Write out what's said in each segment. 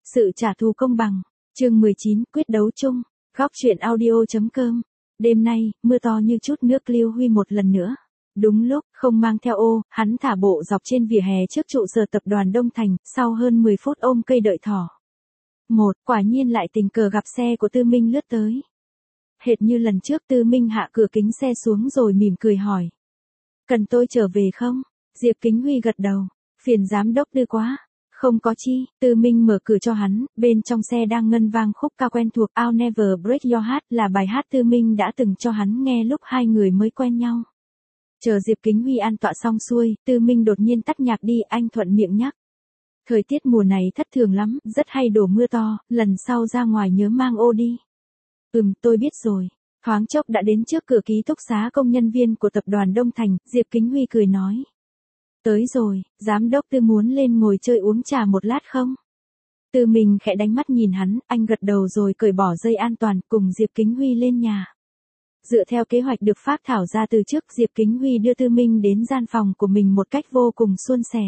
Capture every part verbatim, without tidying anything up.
Sự trả thù công bằng. Chương mười chín, quyết đấu chung. Góc truyện audio.com. Đêm nay, mưa to như chút nước Lưu Huy một lần nữa. Đúng lúc, không mang theo ô, hắn thả bộ dọc trên vỉa hè trước trụ sở tập đoàn Đông Thành, sau hơn mười phút ôm cây đợi thỏ. Một, quả nhiên lại tình cờ gặp xe của Tư Minh lướt tới. Hệt như lần trước Tư Minh hạ cửa kính xe xuống rồi mỉm cười hỏi. Cần tôi trở về không? Diệp Kính Huy gật đầu. Phiền giám đốc Tư quá. Không có chi, Tư Minh mở cửa cho hắn, bên trong xe đang ngân vang khúc ca quen thuộc I'll Never Break Your Heart là bài hát Tư Minh đã từng cho hắn nghe lúc hai người mới quen nhau. Chờ Diệp Kính Huy an tọa xong xuôi, Tư Minh đột nhiên tắt nhạc đi, anh thuận miệng nhắc. Thời tiết mùa này thất thường lắm, rất hay đổ mưa to, lần sau ra ngoài nhớ mang ô đi. Ừm, tôi biết rồi. Thoáng chốc đã đến trước cửa ký túc xá công nhân viên của tập đoàn Đông Thành, Diệp Kính Huy cười nói. Tới rồi, giám đốc Tư muốn lên ngồi chơi uống trà một lát không? Tư Minh khẽ đánh mắt nhìn hắn, anh gật đầu rồi cởi bỏ dây an toàn cùng Diệp Kính Huy lên nhà. Dựa theo kế hoạch được phác thảo ra từ trước, Diệp Kính Huy đưa Tư Minh đến gian phòng của mình một cách vô cùng suôn sẻ.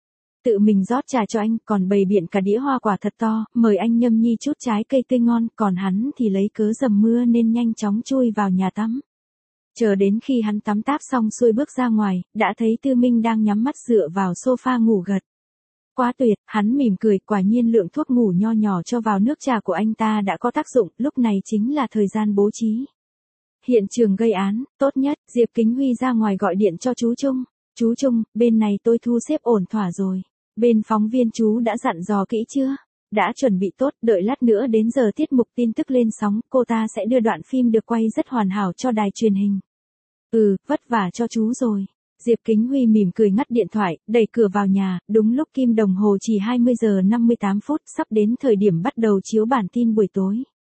Tự mình rót trà cho anh, còn bày biện cả đĩa hoa quả thật to, mời anh nhâm nhi chút trái cây tươi ngon, còn hắn thì lấy cớ dầm mưa nên nhanh chóng chui vào nhà tắm. Chờ đến khi hắn tắm táp xong xuôi bước ra ngoài, đã thấy Tư Minh đang nhắm mắt dựa vào sofa ngủ gật. Quá tuyệt, hắn mỉm cười, quả nhiên lượng thuốc ngủ nho nhỏ cho vào nước trà của anh ta đã có tác dụng, lúc này chính là thời gian bố trí. Hiện trường gây án, tốt nhất, Diệp Kính Huy ra ngoài gọi điện cho chú Trung. Chú Trung, bên này tôi thu xếp ổn thỏa rồi. Bên phóng viên chú đã dặn dò kỹ chưa? Đã chuẩn bị tốt, đợi lát nữa đến giờ tiết mục tin tức lên sóng, cô ta sẽ đưa đoạn phim được quay rất hoàn hảo cho đài truyền hình. Ừ, vất vả cho chú rồi. Diệp Kính Huy mỉm cười ngắt điện thoại, đẩy cửa vào nhà, đúng lúc kim đồng hồ chỉ hai mươi giờ năm mươi tám phút, sắp đến thời điểm bắt đầu chiếu bản tin buổi tối.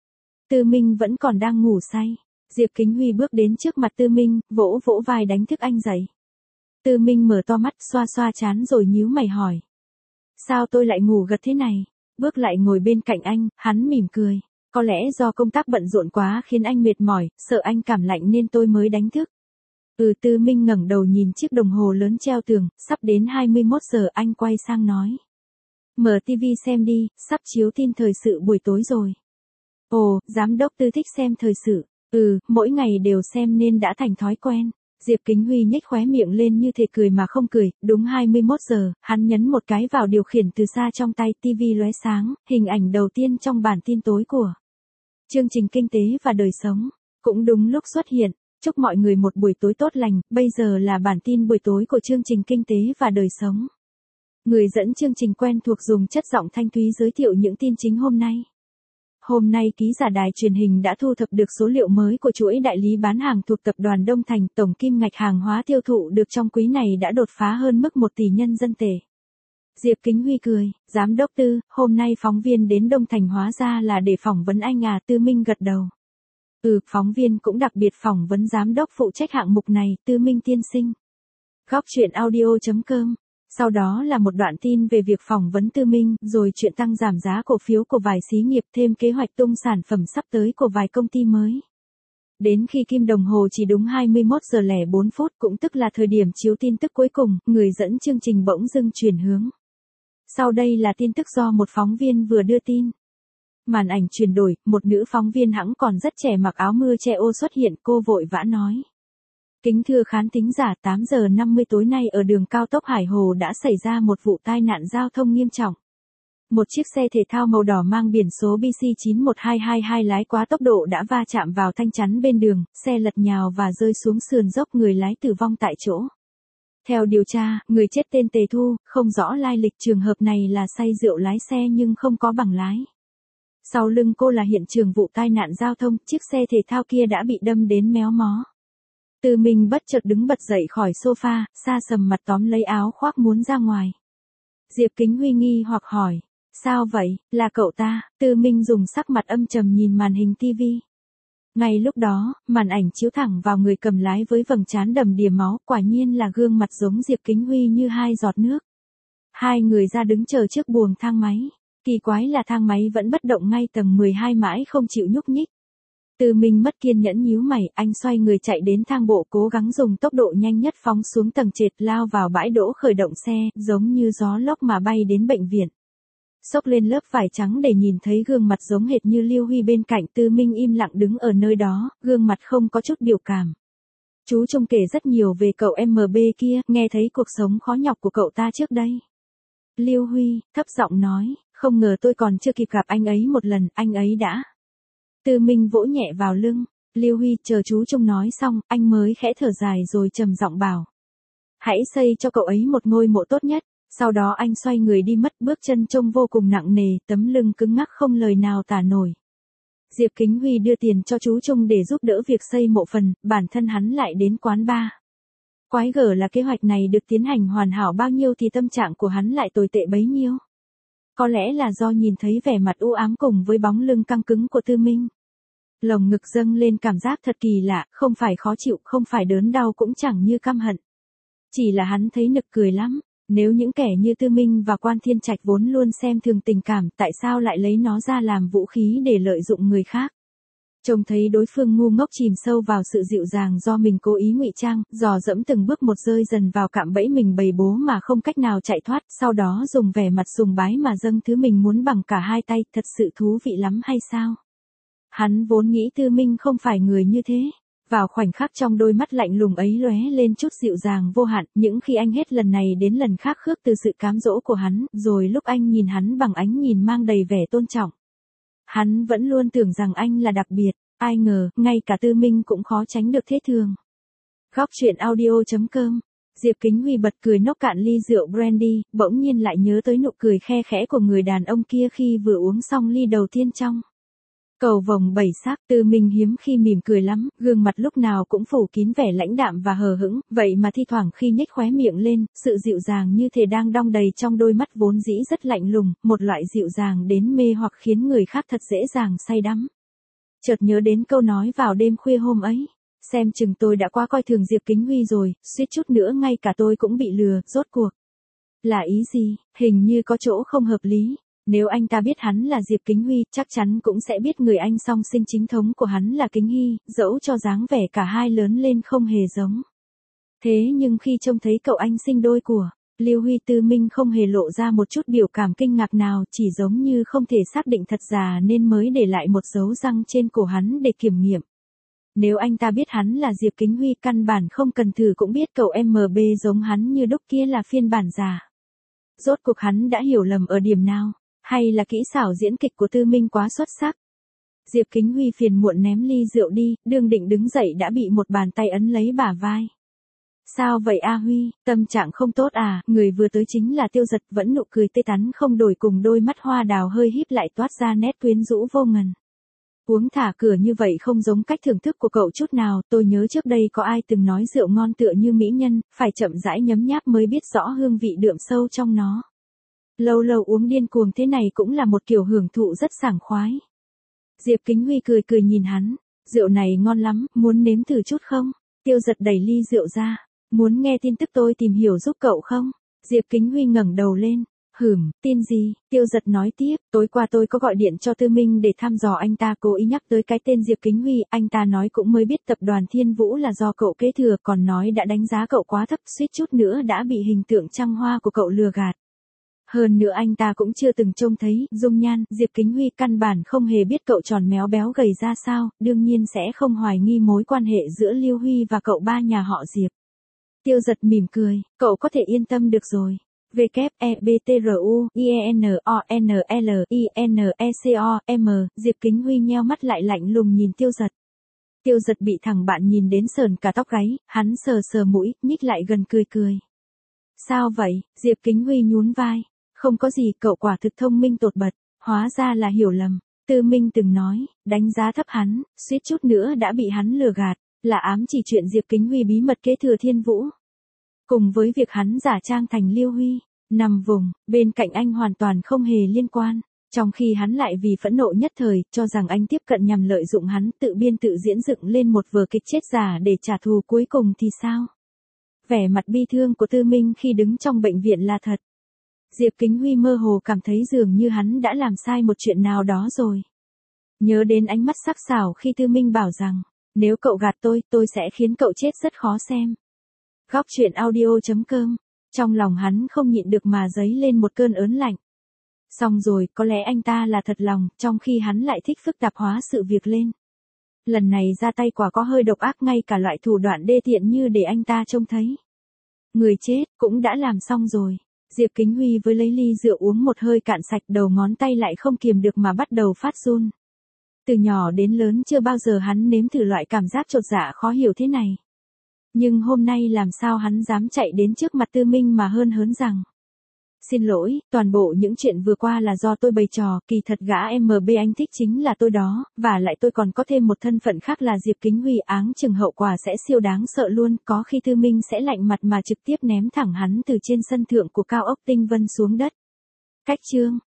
Tư Minh vẫn còn đang ngủ say. Diệp Kính Huy bước đến trước mặt Tư Minh, vỗ vỗ vai đánh thức anh dậy. Tư Minh mở to mắt, xoa xoa trán rồi nhíu mày hỏi. Sao tôi lại ngủ gật thế này? Bước lại ngồi bên cạnh anh, hắn mỉm cười. Có lẽ do công tác bận rộn quá khiến anh mệt mỏi, sợ anh cảm lạnh nên tôi mới đánh thức. Ừ, Tư Minh ngẩng đầu nhìn chiếc đồng hồ lớn treo tường, sắp đến hai mươi mốt giờ, anh quay sang nói. Mở tivi xem đi, sắp chiếu tin thời sự buổi tối rồi. Ồ, giám đốc Tư thích xem thời sự. Ừ, mỗi ngày đều xem nên đã thành thói quen. Diệp Kính Huy nhếch khóe miệng lên như thể cười mà không cười, đúng hai mươi mốt giờ, hắn nhấn một cái vào điều khiển từ xa trong tay, tivi lóe sáng, hình ảnh đầu tiên trong bản tin tối của chương trình kinh tế và đời sống, cũng đúng lúc xuất hiện. Chúc mọi người một buổi tối tốt lành, bây giờ là bản tin buổi tối của chương trình kinh tế và đời sống. Người dẫn chương trình quen thuộc dùng chất giọng thanh thúy giới thiệu những tin chính hôm nay. Hôm nay ký giả đài truyền hình đã thu thập được số liệu mới của chuỗi đại lý bán hàng thuộc tập đoàn Đông Thành, tổng kim ngạch hàng hóa tiêu thụ được trong quý này đã đột phá hơn mức một tỷ nhân dân tệ. Diệp Kính Huy cười, giám đốc Tư, hôm nay phóng viên đến Đông Thành hóa ra là để phỏng vấn anh à? Tư Minh gật đầu. Ừ, phóng viên cũng đặc biệt phỏng vấn giám đốc phụ trách hạng mục này, Tư Minh tiên sinh. Góc truyện audio.com. Sau đó là một đoạn tin về việc phỏng vấn Tư Minh, rồi chuyện tăng giảm giá cổ phiếu của vài xí nghiệp, thêm kế hoạch tung sản phẩm sắp tới của vài công ty mới. Đến khi kim đồng hồ chỉ đúng hai mươi mốt giờ lẻ bốn phút, cũng tức là thời điểm chiếu tin tức cuối cùng, người dẫn chương trình bỗng dưng chuyển hướng. Sau đây là tin tức do một phóng viên vừa đưa tin. Màn ảnh chuyển đổi, một nữ phóng viên hẵng còn rất trẻ mặc áo mưa che ô xuất hiện, cô vội vã nói. Kính thưa khán thính giả, tám giờ năm mươi tối nay ở đường cao tốc Hải Hồ đã xảy ra một vụ tai nạn giao thông nghiêm trọng. Một chiếc xe thể thao màu đỏ mang biển số B C chín một hai hai hai lái quá tốc độ đã va chạm vào thanh chắn bên đường, xe lật nhào và rơi xuống sườn dốc, người lái tử vong tại chỗ. Theo điều tra, người chết tên Tề Thu, không rõ lai lịch, trường hợp này là say rượu lái xe nhưng không có bằng lái. Sau lưng cô là hiện trường vụ tai nạn giao thông, chiếc xe thể thao kia đã bị đâm đến méo mó. Tư Minh bất chợt đứng bật dậy khỏi sofa, sa sầm mặt tóm lấy áo khoác muốn ra ngoài. Diệp Kính Huy nghi hoặc hỏi, sao vậy, là cậu ta? Tư Minh dùng sắc mặt âm trầm nhìn màn hình tivi. Ngay lúc đó, màn ảnh chiếu thẳng vào người cầm lái với vầng trán đầm đìa máu, quả nhiên là gương mặt giống Diệp Kính Huy như hai giọt nước. Hai người ra đứng chờ trước buồng thang máy. Kỳ quái là thang máy vẫn bất động ngay tầng mười hai mãi không chịu nhúc nhích. Tư Minh mất kiên nhẫn nhíu mày, anh xoay người chạy đến thang bộ, cố gắng dùng tốc độ nhanh nhất phóng xuống tầng trệt, lao vào bãi đỗ khởi động xe, giống như gió lốc mà bay đến bệnh viện. Xốc lên lớp vải trắng để nhìn thấy gương mặt giống hệt như Lưu Huy bên cạnh. Tư Minh im lặng đứng ở nơi đó, gương mặt không có chút biểu cảm. Chú Trung kể rất nhiều về cậu em bê kia, nghe thấy cuộc sống khó nhọc của cậu ta trước đây. Lưu Huy, thấp giọng nói, không ngờ tôi còn chưa kịp gặp anh ấy một lần, anh ấy đã. Tư Minh vỗ nhẹ vào lưng. Lưu Huy, chờ chú Trung nói xong, anh mới khẽ thở dài rồi trầm giọng bảo. Hãy xây cho cậu ấy một ngôi mộ tốt nhất. Sau đó anh xoay người đi mất, bước chân trông vô cùng nặng nề, tấm lưng cứng ngắc không lời nào tả nổi. Diệp Kính Huy đưa tiền cho chú Trung để giúp đỡ việc xây mộ phần, bản thân hắn lại đến quán bar. Quái gở là kế hoạch này được tiến hành hoàn hảo bao nhiêu thì tâm trạng của hắn lại tồi tệ bấy nhiêu. Có lẽ là do nhìn thấy vẻ mặt u ám cùng với bóng lưng căng cứng của Tư Minh. Lồng ngực dâng lên cảm giác thật kỳ lạ, không phải khó chịu, không phải đớn đau cũng chẳng như căm hận. Chỉ là hắn thấy nực cười lắm. Nếu những kẻ như Tư Minh và Quan Thiên Trạch vốn luôn xem thường tình cảm, tại sao lại lấy nó ra làm vũ khí để lợi dụng người khác? Trông thấy đối phương ngu ngốc chìm sâu vào sự dịu dàng do mình cố ý ngụy trang, dò dẫm từng bước một rơi dần vào cạm bẫy mình bày bố mà không cách nào chạy thoát, sau đó dùng vẻ mặt sùng bái mà dâng thứ mình muốn bằng cả hai tay, thật sự thú vị lắm hay sao? Hắn vốn nghĩ Tư Minh không phải người như thế. Vào khoảnh khắc trong đôi mắt lạnh lùng ấy lóe lên chút dịu dàng vô hạn, những khi anh hết lần này đến lần khác khước từ sự cám dỗ của hắn, rồi lúc anh nhìn hắn bằng ánh nhìn mang đầy vẻ tôn trọng. Hắn vẫn luôn tưởng rằng anh là đặc biệt, ai ngờ, ngay cả Tư Minh cũng khó tránh được thế thường. Góc truyện audio chấm com. Diệp Kính Huy bật cười nốc cạn ly rượu brandy, bỗng nhiên lại nhớ tới nụ cười khe khẽ của người đàn ông kia khi vừa uống xong ly đầu tiên trong cầu vồng bảy sắc. Tư Minh hiếm khi mỉm cười lắm, gương mặt lúc nào cũng phủ kín vẻ lãnh đạm và hờ hững, vậy mà thi thoảng khi nhếch khóe miệng lên, sự dịu dàng như thể đang đong đầy trong đôi mắt vốn dĩ rất lạnh lùng, một loại dịu dàng đến mê hoặc khiến người khác thật dễ dàng say đắm. Chợt nhớ đến câu nói vào đêm khuya hôm ấy, xem chừng tôi đã quá coi thường Diệp Kính Huy rồi, suýt chút nữa ngay cả tôi cũng bị lừa, rốt cuộc. Là ý gì, hình như có chỗ không hợp lý. Nếu anh ta biết hắn là Diệp Kính Huy, chắc chắn cũng sẽ biết người anh song sinh chính thống của hắn là Kính Hy, dẫu cho dáng vẻ cả hai lớn lên không hề giống. Thế nhưng khi trông thấy cậu anh sinh đôi của Lưu Huy, Tư Minh không hề lộ ra một chút biểu cảm kinh ngạc nào, chỉ giống như không thể xác định thật giả nên mới để lại một dấu răng trên cổ hắn để kiểm nghiệm. Nếu anh ta biết hắn là Diệp Kính Huy, căn bản không cần thử cũng biết cậu em bê giống hắn như đúc kia là phiên bản giả. Rốt cuộc hắn đã hiểu lầm ở điểm nào? Hay là kỹ xảo diễn kịch của Tư Minh quá xuất sắc? Diệp Kính Huy phiền muộn ném ly rượu đi, đương định đứng dậy đã bị một bàn tay ấn lấy bả vai. Sao vậy A Huy, tâm trạng không tốt à? Người vừa tới chính là Tiêu Dật, vẫn nụ cười tươi tắn không đổi cùng đôi mắt hoa đào hơi híp lại toát ra nét quyến rũ vô ngần. Uống thả cửa như vậy không giống cách thưởng thức của cậu chút nào, tôi nhớ trước đây có ai từng nói rượu ngon tựa như mỹ nhân, phải chậm rãi nhấm nháp mới biết rõ hương vị đượm sâu trong nó. Lâu lâu uống điên cuồng thế này cũng là một kiểu hưởng thụ rất sảng khoái. Diệp Kính Huy cười cười nhìn hắn, rượu này ngon lắm, muốn nếm thử chút không? Tiêu Dật đẩy ly rượu ra, muốn nghe tin tức tôi tìm hiểu giúp cậu không? Diệp Kính Huy ngẩng đầu lên, hửm, tin gì? Tiêu Dật nói tiếp, tối qua tôi có gọi điện cho Tư Minh để thăm dò anh ta, cố ý nhắc tới cái tên Diệp Kính Huy, anh ta nói cũng mới biết tập đoàn Thiên Vũ là do cậu kế thừa, còn nói đã đánh giá cậu quá thấp, suýt chút nữa đã bị hình tượng trăng hoa của cậu lừa gạt. Hơn nữa anh ta cũng chưa từng trông thấy dung nhan Diệp Kính Huy, căn bản không hề biết cậu tròn méo béo gầy ra sao, đương nhiên sẽ không hoài nghi mối quan hệ giữa Lưu Huy và cậu ba nhà họ Diệp. Tiêu Dật mỉm cười, cậu có thể yên tâm được rồi. W E B T R U I E N O N L I N E C O M. Diệp Kính Huy nheo mắt lại lạnh lùng nhìn Tiêu Dật. Tiêu Dật bị thằng bạn nhìn đến sờn cả tóc gáy, hắn sờ sờ mũi, nhích lại gần cười cười. Sao vậy? Diệp Kính Huy nhún vai. Không có gì, cậu quả thực thông minh tột bật, hóa ra là hiểu lầm. Tư Minh từng nói, đánh giá thấp hắn, suýt chút nữa đã bị hắn lừa gạt, là ám chỉ chuyện Diệp Kính Huy bí mật kế thừa Thiên Vũ. Cùng với việc hắn giả trang thành Lưu Huy, nằm vùng, bên cạnh anh hoàn toàn không hề liên quan, trong khi hắn lại vì phẫn nộ nhất thời, cho rằng anh tiếp cận nhằm lợi dụng hắn, tự biên tự diễn dựng lên một vở kịch chết giả để trả thù, cuối cùng thì sao? Vẻ mặt bi thương của Tư Minh khi đứng trong bệnh viện là thật. Diệp Kính Huy mơ hồ cảm thấy dường như hắn đã làm sai một chuyện nào đó rồi. Nhớ đến ánh mắt sắc sảo khi Tư Minh bảo rằng, nếu cậu gạt tôi, tôi sẽ khiến cậu chết rất khó xem. Góc truyện audio chấm com. Trong lòng hắn không nhịn được mà dấy lên một cơn ớn lạnh. Xong rồi, có lẽ anh ta là thật lòng, trong khi hắn lại thích phức tạp hóa sự việc lên. Lần này ra tay quả có hơi độc ác, ngay cả loại thủ đoạn đê tiện như để anh ta trông thấy. Người chết, cũng đã làm xong rồi. Diệp Kính Huy với lấy ly rượu uống một hơi cạn sạch, đầu ngón tay lại không kiềm được mà bắt đầu phát run. Từ nhỏ đến lớn chưa bao giờ hắn nếm thử loại cảm giác chột dạ khó hiểu thế này. Nhưng hôm nay làm sao hắn dám chạy đến trước mặt Tư Minh mà hơn hớn rằng: xin lỗi, toàn bộ những chuyện vừa qua là do tôi bày trò, kỳ thật gã em bê anh thích chính là tôi đó, và lại tôi còn có thêm một thân phận khác là Diệp Kính Huy, áng chừng hậu quả sẽ siêu đáng sợ luôn, có khi Tư Minh sẽ lạnh mặt mà trực tiếp ném thẳng hắn từ trên sân thượng của cao ốc Tinh Vân xuống đất. Cách chương